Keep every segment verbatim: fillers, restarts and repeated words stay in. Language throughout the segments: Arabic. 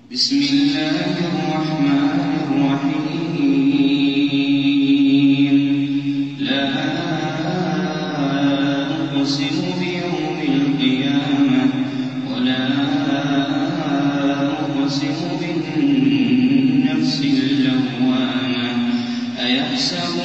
بسم الله الرحمن الرحيم لا أقسم بيوم القيامة ولا أقسم بالنفس اللوامة أيحسب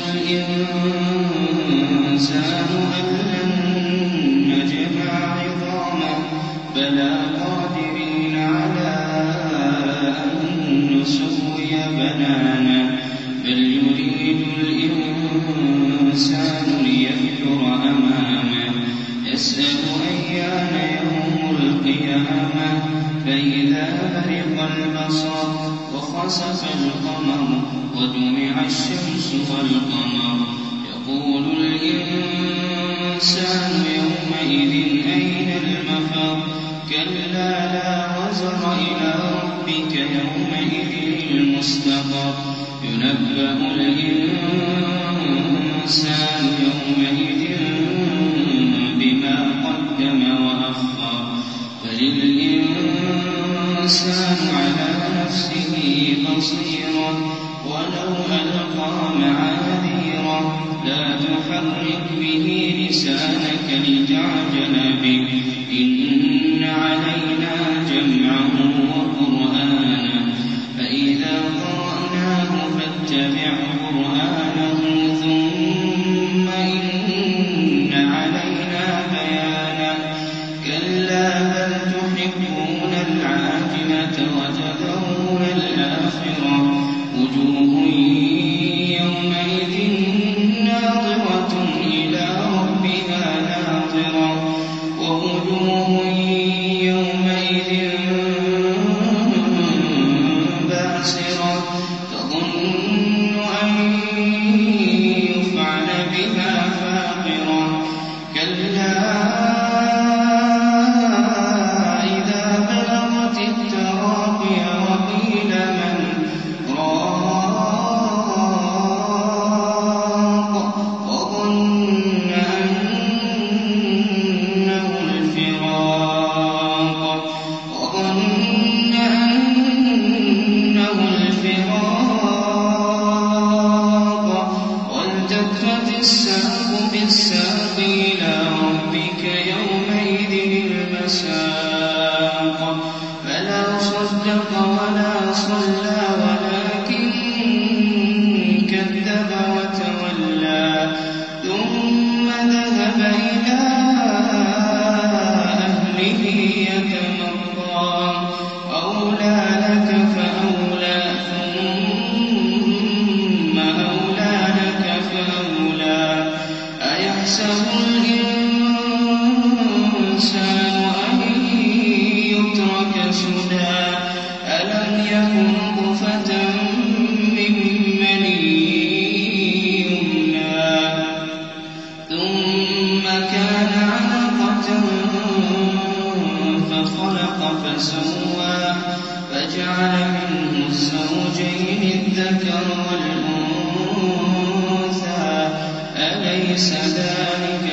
الإنسان أن لن نجمع عظامه بلى قادرين على أن نسوي بنانه بل يريد الإنسان ليفجر أمامه يسأل أيان يوم القيامة فإذا برق البصر وخسف القمر وجمع الشمس والقمر يقول الإنسان يومئذ أين المفر كلا لا وزر إلى ربك يومئذ المستقر ينبأ الإنسان يومئذ بما قدم وأخر بل الإنسان على نفسه بصيرة ولو ألقى معاذيره لا تحرك به لسانك لتعجل به إن علينا جمعه وقرآنه فإذا قرأناه فاتبع قرآنه ثم إن علينا بيانه كلا بل تحبون العاجلة وتذرون الآخرة وجوه يومئذ ناظرة إلى ربها ناظرة ووجوه يومئذ باسرة تظن أن يفعل بها فاقرة كلا إذا بلغت التراقي وقيل من راق وظن أنه الفراق وظن أنه الفراق والتفت الساق بالساق إلى ربك يومئذ المساق فلا صدق ولا صلى ولكن كذب وتولى ثم ذهب إلى أهله يتمطى أولى لك فأولى ثم أولى لك فأولى أيحسب الإنسان أن يترك سدى ألم يكن نطفة من مني يمنى ثم كان علقة فخلق فسوى فجعل منه الزوجين الذكر والأنثى أليس ذلك